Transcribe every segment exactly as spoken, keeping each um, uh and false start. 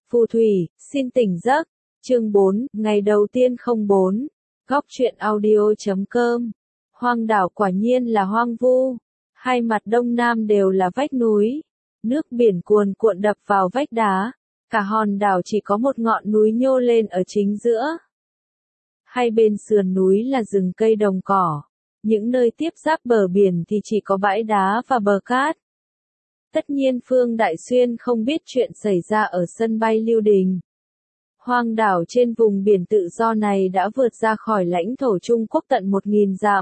Phù thủy, xin tỉnh giấc. Chương bốn, ngày đầu tiên không bốn. Góc truyện audio chấm com. Hoang đảo quả nhiên là hoang vu. Hai mặt đông nam đều là vách núi. Nước biển cuồn cuộn đập vào vách đá. Cả hòn đảo chỉ có một ngọn núi nhô lên ở chính giữa. Hai bên sườn núi là rừng cây đồng cỏ. Những nơi tiếp giáp bờ biển thì chỉ có bãi đá và bờ cát. Tất nhiên Phương Đại Xuyên không biết chuyện xảy ra ở sân bay Lưu Đình. Hoang đảo trên vùng biển tự do này đã vượt ra khỏi lãnh thổ Trung Quốc tận một nghìn dặm.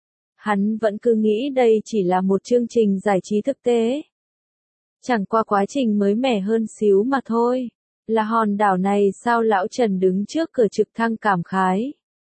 Hắn vẫn cứ nghĩ đây chỉ là một chương trình giải trí thực tế. Chẳng qua quá trình mới mẻ hơn xíu mà thôi. Là hòn đảo này sao lão Trần đứng trước cửa trực thăng cảm khái.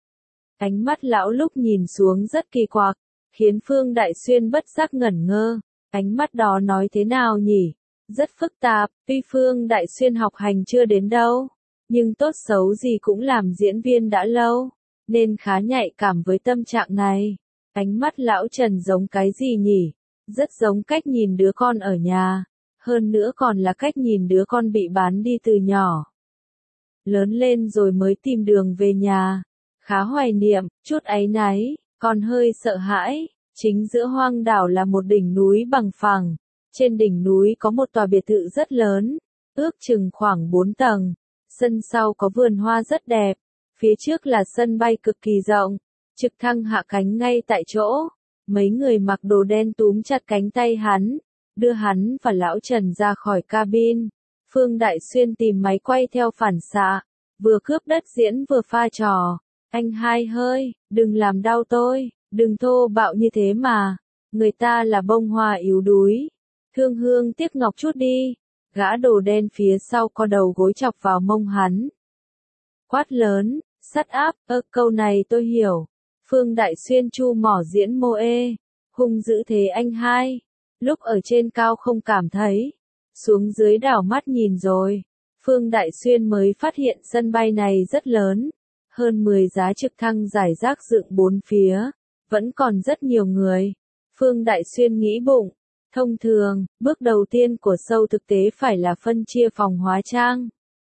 Ánh mắt lão lúc nhìn xuống rất kỳ quặc, khiến Phương Đại Xuyên bất giác ngẩn ngơ. Ánh mắt đó nói thế nào nhỉ? Rất phức tạp, tuy Phương Đại Xuyên học hành chưa đến đâu, nhưng tốt xấu gì cũng làm diễn viên đã lâu, nên khá nhạy cảm với tâm trạng này. Ánh mắt lão Trần giống cái gì nhỉ? Rất giống cách nhìn đứa con ở nhà, hơn nữa còn là cách nhìn đứa con bị bán đi từ nhỏ. Lớn lên rồi mới tìm đường về nhà, khá hoài niệm, chút áy náy, còn hơi sợ hãi. Chính giữa hoang đảo là một đỉnh núi bằng phẳng, trên đỉnh núi có một tòa biệt thự rất lớn, ước chừng khoảng bốn tầng, sân sau có vườn hoa rất đẹp, phía trước là sân bay cực kỳ rộng, trực thăng hạ cánh ngay tại chỗ, mấy người mặc đồ đen túm chặt cánh tay hắn, đưa hắn và lão Trần ra khỏi cabin. Phương Đại Xuyên tìm máy quay theo phản xạ, vừa cướp đất diễn vừa pha trò, anh hai hơi, đừng làm đau tôi. Đừng thô bạo như thế mà, người ta là bông hoa yếu đuối. Thương hương tiếc ngọc chút đi. Gã đồ đen phía sau co đầu gối chọc vào mông hắn. Quát lớn, sắt áp, ơ câu này tôi hiểu. Phương Đại Xuyên chu mỏ diễn mô ê. Hung dữ thế anh hai. Lúc ở trên cao không cảm thấy. Xuống dưới đảo mắt nhìn rồi. Phương Đại Xuyên mới phát hiện sân bay này rất lớn. Hơn mười giá trực thăng rải rác dựng bốn phía. Vẫn còn rất nhiều người. Phương Đại Xuyên nghĩ bụng. Thông thường, bước đầu tiên của show thực tế phải là phân chia phòng hóa trang.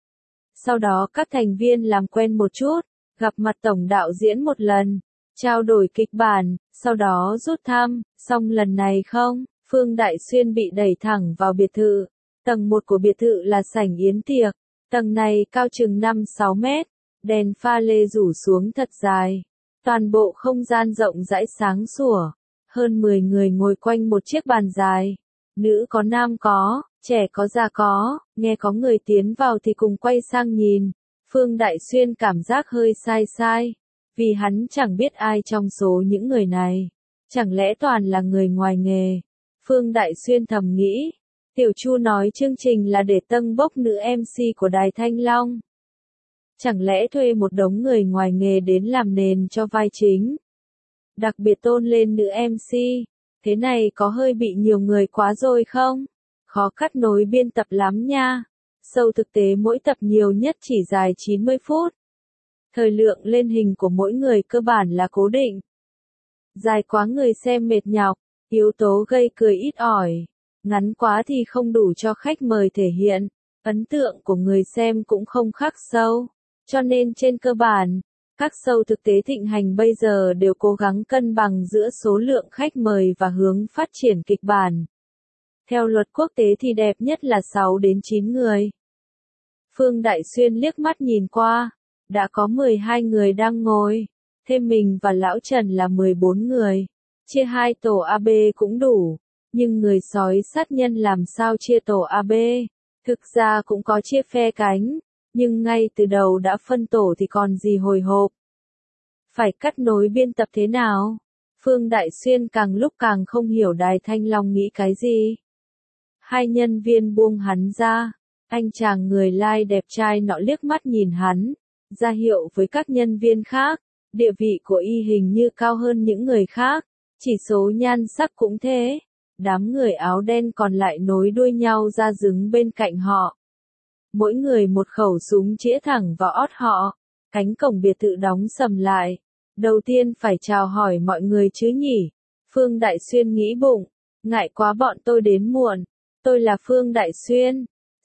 Sau đó các thành viên làm quen một chút, gặp mặt tổng đạo diễn một lần, trao đổi kịch bản, sau đó rút thăm, xong lần này không, Phương Đại Xuyên bị đẩy thẳng vào biệt thự. Tầng một của biệt thự là sảnh yến tiệc, tầng này cao chừng năm sáu mét, đèn pha lê rủ xuống thật dài. Toàn bộ không gian rộng rãi sáng sủa, hơn mười người ngồi quanh một chiếc bàn dài, nữ có nam có, trẻ có già có, nghe có người tiến vào thì cùng quay sang nhìn. Phương Đại Xuyên cảm giác hơi sai sai, vì hắn chẳng biết ai trong số những người này, chẳng lẽ toàn là người ngoài nghề. Phương Đại Xuyên thầm nghĩ, Tiểu Chu nói chương trình là để tâng bốc nữ em xê của Đài Thanh Long. Chẳng lẽ thuê một đống người ngoài nghề đến làm nền cho vai chính? Đặc biệt tôn lên nữ em xê, thế này có hơi bị nhiều người quá rồi không? Khó cắt nối biên tập lắm nha. Show thực tế mỗi tập nhiều nhất chỉ dài chín mươi phút. Thời lượng lên hình của mỗi người cơ bản là cố định. Dài quá người xem mệt nhọc, yếu tố gây cười ít ỏi. Ngắn quá thì không đủ cho khách mời thể hiện. Ấn tượng của người xem cũng không khác show. Cho nên trên cơ bản, các show thực tế thịnh hành bây giờ đều cố gắng cân bằng giữa số lượng khách mời và hướng phát triển kịch bản. Theo luật quốc tế thì đẹp nhất là sáu đến chín người. Phương Đại Xuyên liếc mắt nhìn qua, đã có mười hai người đang ngồi, thêm mình và lão Trần là mười bốn người. Chia hai tổ A B cũng đủ, nhưng người sói sát nhân làm sao chia tổ A B? Thực ra cũng có chia phe cánh. Nhưng ngay từ đầu đã phân tổ thì còn gì hồi hộp. Phải cắt nối biên tập thế nào? Phương Đại Xuyên càng lúc càng không hiểu Đài Thanh Long nghĩ cái gì. Hai nhân viên buông hắn ra. Anh chàng người lai đẹp trai nọ liếc mắt nhìn hắn, ra hiệu với các nhân viên khác. Địa vị của y hình như cao hơn những người khác. Chỉ số nhan sắc cũng thế. Đám người áo đen còn lại nối đuôi nhau ra đứng bên cạnh họ. Mỗi người một khẩu súng chĩa thẳng vào ót họ. Cánh cổng biệt thự đóng sầm lại. Đầu tiên phải chào hỏi mọi người chứ nhỉ. Phương Đại Xuyên nghĩ bụng. Ngại quá bọn tôi đến muộn. Tôi là Phương Đại Xuyên.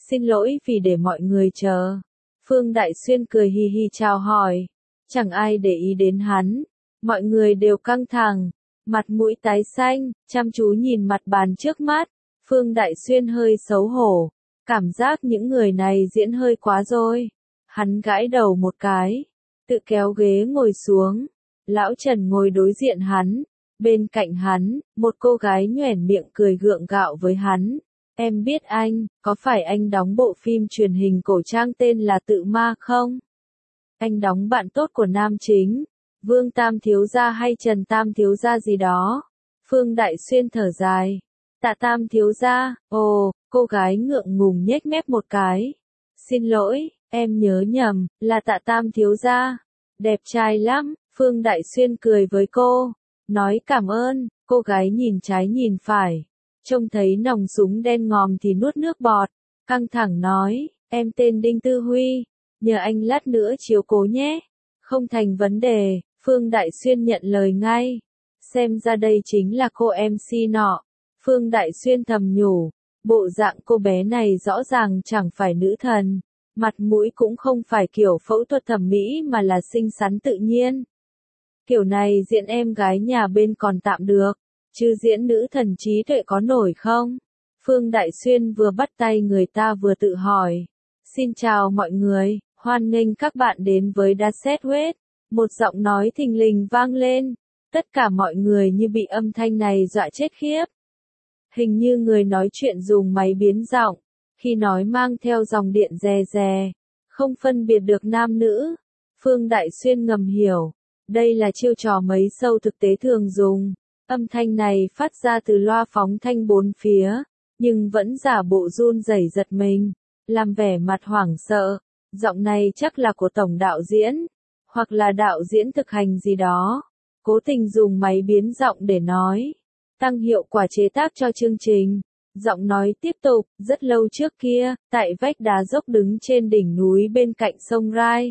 Xin lỗi vì để mọi người chờ. Phương Đại Xuyên cười hì hì chào hỏi. Chẳng ai để ý đến hắn. Mọi người đều căng thẳng, mặt mũi tái xanh, chăm chú nhìn mặt bàn trước mắt. Phương Đại Xuyên hơi xấu hổ. Cảm giác những người này diễn hơi quá rồi. Hắn gãi đầu một cái. Tự kéo ghế ngồi xuống. Lão Trần ngồi đối diện hắn. Bên cạnh hắn, một cô gái nhoẻn miệng cười gượng gạo với hắn. Em biết anh, có phải anh đóng bộ phim truyền hình cổ trang tên là Tự Ma không? Anh đóng bạn tốt của nam chính, Vương Tam Thiếu Gia hay Trần Tam Thiếu Gia gì đó. Phương Đại Xuyên thở dài. Tạ Tam Thiếu Gia, ồ, cô gái ngượng ngùng nhếch mép một cái. Xin lỗi, em nhớ nhầm, là Tạ Tam Thiếu Gia. Đẹp trai lắm, Phương Đại Xuyên cười với cô. Nói cảm ơn, cô gái nhìn trái nhìn phải. Trông thấy nòng súng đen ngòm thì nuốt nước bọt. Căng thẳng nói, em tên Đinh Tư Huy. Nhờ anh lát nữa chiếu cố nhé. Không thành vấn đề, Phương Đại Xuyên nhận lời ngay. Xem ra đây chính là cô em xê nọ. Phương Đại Xuyên thầm nhủ. Bộ dạng cô bé này rõ ràng chẳng phải nữ thần. Mặt mũi cũng không phải kiểu phẫu thuật thẩm mỹ mà là xinh xắn tự nhiên. Kiểu này diễn em gái nhà bên còn tạm được. Chứ diễn nữ thần trí tuệ có nổi không? Phương Đại Xuyên vừa bắt tay người ta vừa tự hỏi. Xin chào mọi người, hoan nghênh các bạn đến với Daset Web. Một giọng nói thình lình vang lên. Tất cả mọi người như bị âm thanh này dọa chết khiếp. Hình như người nói chuyện dùng máy biến giọng. Khi nói mang theo dòng điện rè rè. Không phân biệt được nam nữ. Phương Đại Xuyên ngầm hiểu. Đây là chiêu trò mấy show thực tế thường dùng. Âm thanh này phát ra từ loa phóng thanh bốn phía, nhưng vẫn giả bộ run rẩy giật mình, làm vẻ mặt hoảng sợ. Giọng này chắc là của tổng đạo diễn, hoặc là đạo diễn thực hành gì đó. Cố tình dùng máy biến giọng để nói, tăng hiệu quả chế tác cho chương trình. Giọng nói tiếp tục, rất lâu trước kia, tại vách đá dốc đứng trên đỉnh núi bên cạnh sông Rai.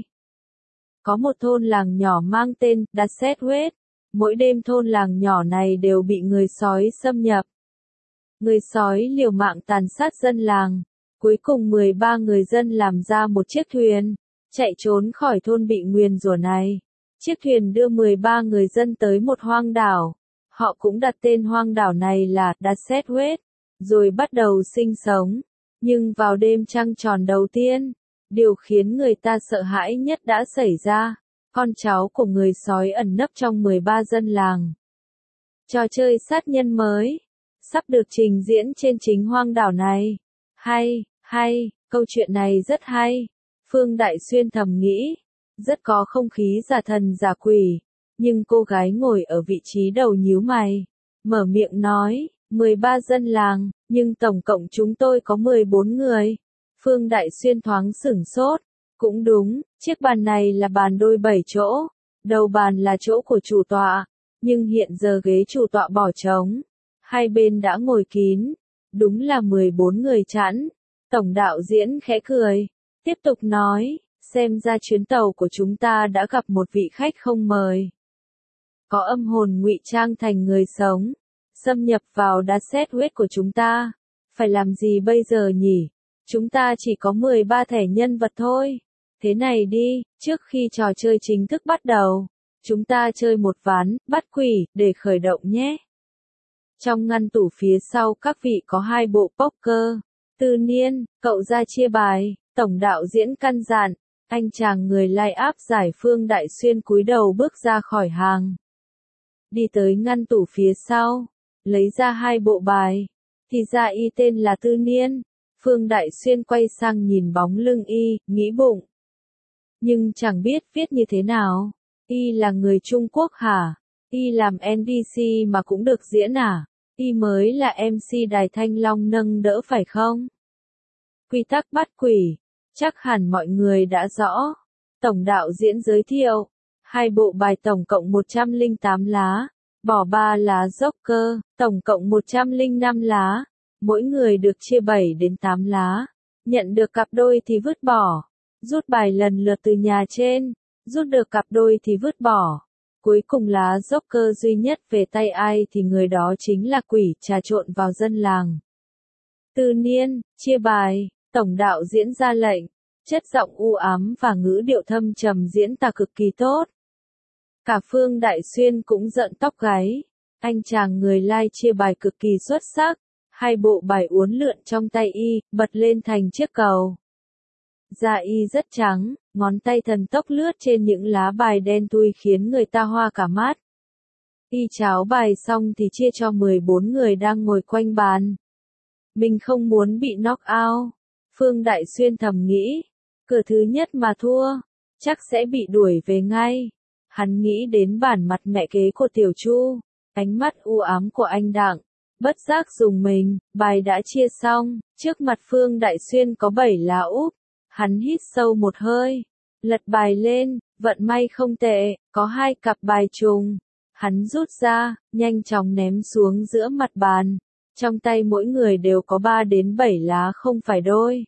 Có một thôn làng nhỏ mang tên Daset Wet. Mỗi đêm thôn làng nhỏ này đều bị người sói xâm nhập. Người sói liều mạng tàn sát dân làng. Cuối cùng mười ba người dân làm ra một chiếc thuyền, chạy trốn khỏi thôn bị nguyền rủa này. Chiếc thuyền đưa mười ba người dân tới một hoang đảo. Họ cũng đặt tên hoang đảo này là Daset Wet, rồi bắt đầu sinh sống. Nhưng vào đêm trăng tròn đầu tiên, điều khiến người ta sợ hãi nhất đã xảy ra. Con cháu của người sói ẩn nấp trong mười ba dân làng. Trò chơi sát nhân mới sắp được trình diễn trên chính hoang đảo này. Hay, hay, câu chuyện này rất hay. Phương Đại Xuyên thầm nghĩ, rất có không khí giả thần giả quỷ. Nhưng cô gái ngồi ở vị trí đầu nhíu mày, mở miệng nói, mười ba dân làng, nhưng tổng cộng chúng tôi có mười bốn người. Phương Đại Xuyên thoáng sửng sốt. Cũng đúng, chiếc bàn này là bàn đôi bảy chỗ, đầu bàn là chỗ của chủ tọa, nhưng hiện giờ ghế chủ tọa bỏ trống, hai bên đã ngồi kín, đúng là mười bốn người chẵn. Tổng đạo diễn khẽ cười, tiếp tục nói, xem ra chuyến tàu của chúng ta đã gặp một vị khách không mời. Có âm hồn ngụy trang thành người sống, xâm nhập vào Daset Wet của chúng ta. Phải làm gì bây giờ nhỉ? Chúng ta chỉ có mười ba thẻ nhân vật thôi. Thế này đi, trước khi trò chơi chính thức bắt đầu, chúng ta chơi một ván, bắt quỷ, để khởi động nhé. Trong ngăn tủ phía sau các vị có hai bộ poker. Tư Niên, cậu ra chia bài. Tổng đạo diễn căn dặn. Anh chàng người line up giải Phương Đại Xuyên cúi đầu bước ra khỏi hàng. Đi tới ngăn tủ phía sau, lấy ra hai bộ bài. Thì ra y tên là Tư Niên. Phương Đại Xuyên quay sang nhìn bóng lưng y, nghĩ bụng. Nhưng chẳng biết viết như thế nào. Y là người Trung Quốc hả? Y làm en pê xê mà cũng được diễn à? Y mới là em xê Đài Thanh Long nâng đỡ phải không? Quy tắc bắt quỷ. Chắc hẳn mọi người đã rõ. Tổng đạo diễn giới thiệu. Hai bộ bài tổng cộng một trăm lẻ tám lá. Bỏ ba lá Joker, tổng cộng một trăm lẻ năm lá. Mỗi người được chia bảy đến tám lá. Nhận được cặp đôi thì vứt bỏ. Rút bài lần lượt từ nhà trên. Rút được cặp đôi thì vứt bỏ. Cuối cùng lá Joker duy nhất về tay ai thì người đó chính là quỷ trà trộn vào dân làng. Tư Niên, chia bài. Tổng đạo diễn ra lệnh, chất giọng u ám và ngữ điệu thâm trầm diễn tả cực kỳ tốt. Cả Phương Đại Xuyên cũng giận tóc gáy, anh chàng người lai chia bài cực kỳ xuất sắc, hai bộ bài uốn lượn trong tay y, bật lên thành chiếc cầu. Da y rất trắng, ngón tay thần tốc lướt trên những lá bài đen thui khiến người ta hoa cả mắt. Y cháo bài xong thì chia cho mười bốn người đang ngồi quanh bàn. Mình không muốn bị knock out, Phương Đại Xuyên thầm nghĩ, cửa thứ nhất mà thua, chắc sẽ bị đuổi về ngay. Hắn nghĩ đến bản mặt mẹ kế của Tiểu Chu, ánh mắt u ám của anh Đặng, bất giác dùng mình, bài đã chia xong, trước mặt Phương Đại Xuyên có bảy lá úp, hắn hít sâu một hơi, lật bài lên, vận may không tệ, có hai cặp bài trùng, hắn rút ra, nhanh chóng ném xuống giữa mặt bàn, trong tay mỗi người đều có ba đến bảy lá không phải đôi.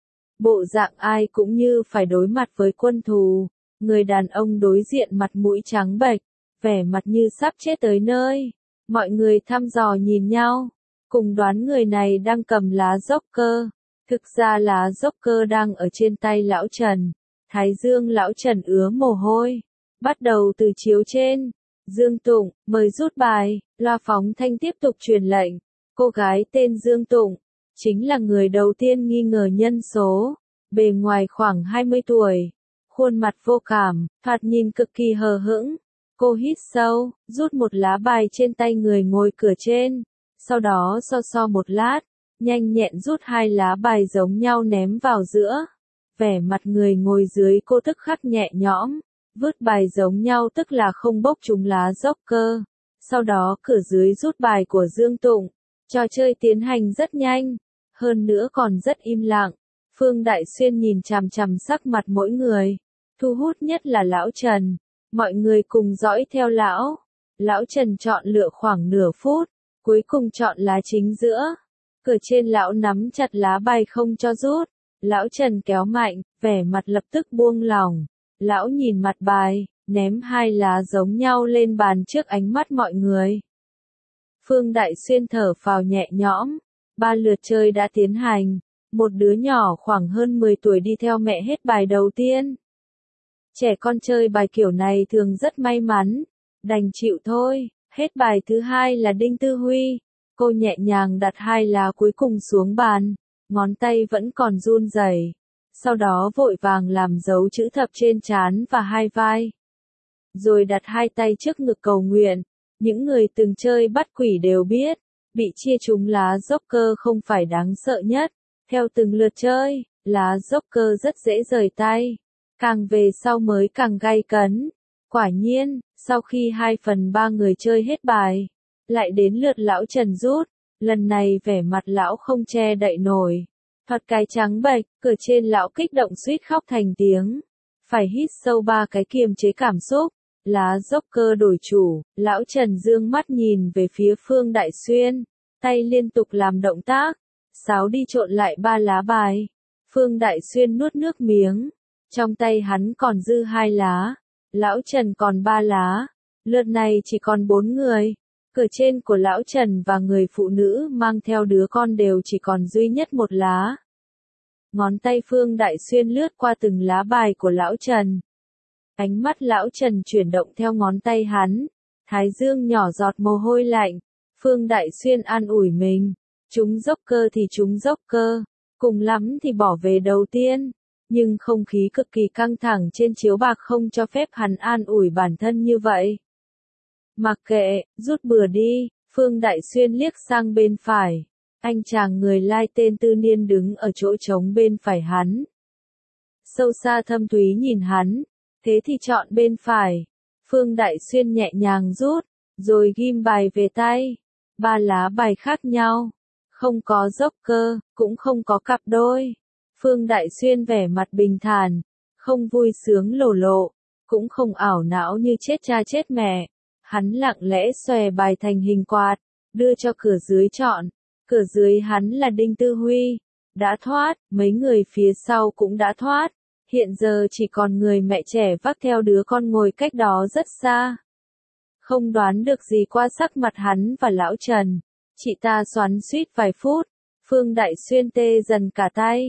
Bộ dạng ai cũng như phải đối mặt với quân thù. Người đàn ông đối diện mặt mũi trắng bệch, vẻ mặt như sắp chết tới nơi. Mọi người thăm dò nhìn nhau, cùng đoán người này đang cầm lá Joker. Thực ra lá Joker đang ở trên tay lão Trần. Thái dương lão Trần ứa mồ hôi. Bắt đầu từ chiếu trên. Dương Tụng, mời rút bài. Loa phóng thanh tiếp tục truyền lệnh. Cô gái tên Dương Tụng, chính là người đầu tiên nghi ngờ nhân số. Bề ngoài khoảng hai mươi tuổi. Khuôn mặt vô cảm, thoạt nhìn cực kỳ hờ hững. Cô hít sâu, rút một lá bài trên tay người ngồi cửa trên. Sau đó so so một lát, nhanh nhẹn rút hai lá bài giống nhau ném vào giữa. Vẻ mặt người ngồi dưới cô tức khắc nhẹ nhõm. Vứt bài giống nhau tức là không bốc trúng lá Joker. Sau đó cửa dưới rút bài của Dương Tụng. Trò chơi tiến hành rất nhanh. Hơn nữa còn rất im lặng. Phương Đại Xuyên nhìn chằm chằm sắc mặt mỗi người. Thu hút nhất là lão Trần. Mọi người cùng dõi theo lão. Lão Trần chọn lựa khoảng nửa phút. Cuối cùng chọn lá chính giữa. Cửa trên lão nắm chặt lá bài không cho rút. Lão Trần kéo mạnh, vẻ mặt lập tức buông lỏng. Lão nhìn mặt bài, ném hai lá giống nhau lên bàn trước ánh mắt mọi người. Phương Đại Xuyên thở phào nhẹ nhõm. Ba lượt chơi đã tiến hành. Một đứa nhỏ khoảng hơn mười tuổi đi theo mẹ hết bài đầu tiên. Trẻ con chơi bài kiểu này thường rất may mắn. Đành chịu thôi. Hết bài thứ hai là Đinh Tư Huy. Cô nhẹ nhàng đặt hai lá cuối cùng xuống bàn. Ngón tay vẫn còn run rẩy. Sau đó vội vàng làm dấu chữ thập trên trán và hai vai. Rồi đặt hai tay trước ngực cầu nguyện. Những người từng chơi bắt quỷ đều biết. Bị chia trúng lá Joker không phải đáng sợ nhất. Theo từng lượt chơi, lá Joker rất dễ rời tay. Càng về sau mới càng gay cấn. Quả nhiên, sau khi hai phần ba người chơi hết bài, lại đến lượt lão Trần rút. Lần này vẻ mặt lão không che đậy nổi. Thoạt cái trắng bệch, cửa trên lão kích động suýt khóc thành tiếng. Phải hít sâu ba cái kiềm chế cảm xúc. Lá Joker đổi chủ, lão Trần dương mắt nhìn về phía Phương Đại Xuyên. Tay liên tục làm động tác. Sáo đi trộn lại ba lá bài. Phương Đại Xuyên nuốt nước miếng. Trong tay hắn còn dư hai lá. Lão Trần còn ba lá. Lượt này chỉ còn bốn người. Cửa trên của lão Trần và người phụ nữ mang theo đứa con đều chỉ còn duy nhất một lá. Ngón tay Phương Đại Xuyên lướt qua từng lá bài của lão Trần. Ánh mắt lão Trần chuyển động theo ngón tay hắn. Thái dương nhỏ giọt mồ hôi lạnh. Phương Đại Xuyên an ủi mình. Chúng Joker thì chúng Joker. Cùng lắm thì bỏ về đầu tiên. Nhưng không khí cực kỳ căng thẳng trên chiếu bạc không cho phép hắn an ủi bản thân như vậy. Mặc kệ, rút bừa đi. Phương Đại Xuyên liếc sang bên phải. Anh chàng người lai tên Tư Niên đứng ở chỗ trống bên phải hắn. Sâu xa thâm thúy nhìn hắn. Thế thì chọn bên phải. Phương Đại Xuyên nhẹ nhàng rút. Rồi ghim bài về tay. Ba lá bài khác nhau. Không có Joker, cũng không có cặp đôi. Phương Đại Xuyên vẻ mặt bình thản. Không vui sướng lồ lộ. Cũng không ảo não như chết cha chết mẹ. Hắn lặng lẽ xòe bài thành hình quạt. Đưa cho cửa dưới chọn. Cửa dưới hắn là Đinh Tư Huy. Đã thoát, mấy người phía sau cũng đã thoát. Hiện giờ chỉ còn người mẹ trẻ vác theo đứa con ngồi cách đó rất xa. Không đoán được gì qua sắc mặt hắn và lão Trần. Chị ta xoắn suýt vài phút. Phương Đại Xuyên tê dần cả tay.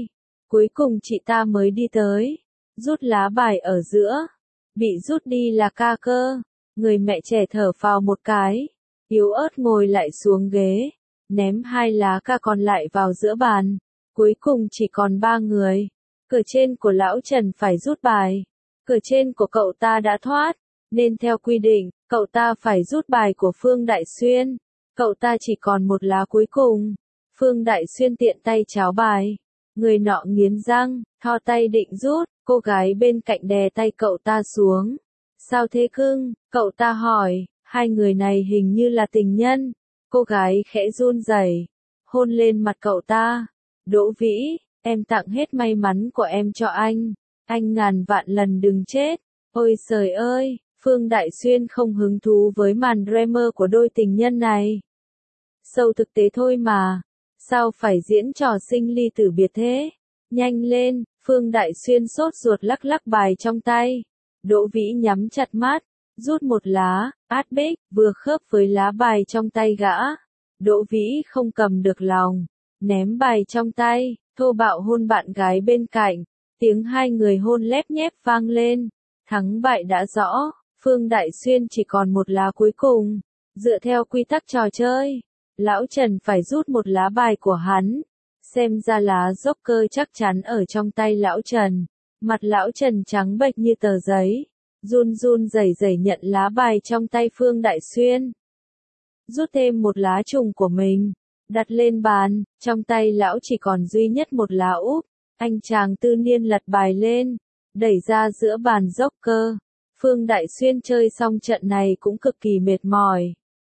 Cuối cùng chị ta mới đi tới, rút lá bài ở giữa. Bị rút đi là ca cơ. Người mẹ trẻ thở phào một cái, yếu ớt ngồi lại xuống ghế, ném hai lá ca còn lại vào giữa bàn. Cuối cùng chỉ còn ba người. Cửa trên của lão Trần phải rút bài. Cửa trên của cậu ta đã thoát, nên theo quy định, cậu ta phải rút bài của Phương Đại Xuyên. Cậu ta chỉ còn một lá cuối cùng. Phương Đại Xuyên tiện tay tráo bài. Người nọ nghiến răng, thò tay định rút, cô gái bên cạnh đè tay cậu ta xuống. Sao thế cưng? Cậu ta hỏi, hai người này hình như là tình nhân. Cô gái khẽ run rẩy, hôn lên mặt cậu ta. Đỗ Vĩ, em tặng hết may mắn của em cho anh. Anh ngàn vạn lần đừng chết. Ôi trời ơi, Phương Đại Xuyên không hứng thú với màn drama của đôi tình nhân này. Sâu thực tế thôi mà. Sao phải diễn trò sinh ly tử biệt thế? Nhanh lên, Phương Đại Xuyên sốt ruột lắc lắc bài trong tay. Đỗ Vĩ nhắm chặt mắt, rút một lá, át bích, vừa khớp với lá bài trong tay gã. Đỗ Vĩ không cầm được lòng, ném bài trong tay, thô bạo hôn bạn gái bên cạnh. Tiếng hai người hôn lép nhép vang lên. Thắng bại đã rõ, Phương Đại Xuyên chỉ còn một lá cuối cùng. Dựa theo quy tắc trò chơi, lão Trần phải rút một lá bài của hắn. Xem ra lá Joker chắc chắn ở trong tay lão Trần. Mặt lão Trần trắng bệch như tờ giấy, run run rẩy rẩy nhận lá bài trong tay Phương Đại Xuyên. Rút thêm một lá trùng của mình, đặt lên bàn, trong tay lão chỉ còn duy nhất một lá úp. Anh chàng tư niên lật bài lên, đẩy ra giữa bàn Joker. Phương Đại Xuyên chơi xong trận này cũng cực kỳ mệt mỏi.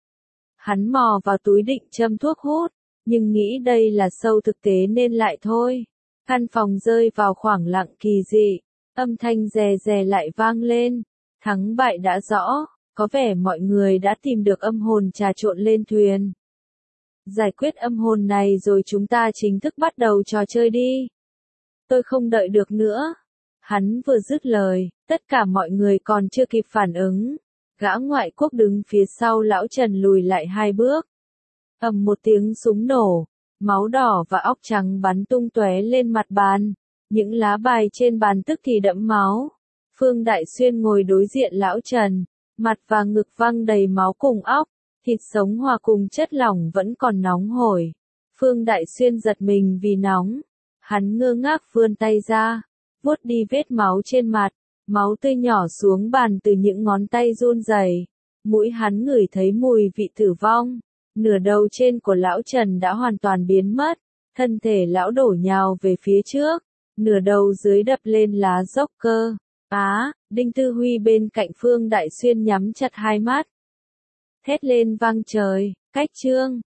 Hắn mò vào túi định châm thuốc hút, nhưng nghĩ đây là sâu thực tế nên lại thôi. Căn phòng rơi vào khoảng lặng kỳ dị, âm thanh rè rè lại vang lên. Thắng bại đã rõ, có vẻ mọi người đã tìm được âm hồn trà trộn lên thuyền. Giải quyết âm hồn này rồi chúng ta chính thức bắt đầu trò chơi đi. Tôi không đợi được nữa. Hắn vừa dứt lời, tất cả mọi người còn chưa kịp phản ứng. Gã ngoại quốc đứng phía sau lão Trần lùi lại hai bước. Ầm một tiếng súng nổ, máu đỏ và óc trắng bắn tung tóe lên mặt bàn. Những lá bài trên bàn tức thì đẫm máu. Phương Đại Xuyên ngồi đối diện lão Trần, mặt và ngực văng đầy máu cùng óc, thịt sống hòa cùng chất lỏng vẫn còn nóng hổi. Phương Đại Xuyên giật mình vì nóng. Hắn ngơ ngác vươn tay ra, vuốt đi vết máu trên mặt, máu tươi nhỏ xuống bàn từ những ngón tay run rẩy. Mũi hắn ngửi thấy mùi vị tử vong. Nửa đầu trên của lão Trần đã hoàn toàn biến mất, thân thể lão đổ nhào về phía trước, nửa đầu dưới đập lên lá Joker. Á, Đinh Tư Huy bên cạnh Phương Đại Xuyên nhắm chặt hai mắt. Thét lên vang trời, cách chương.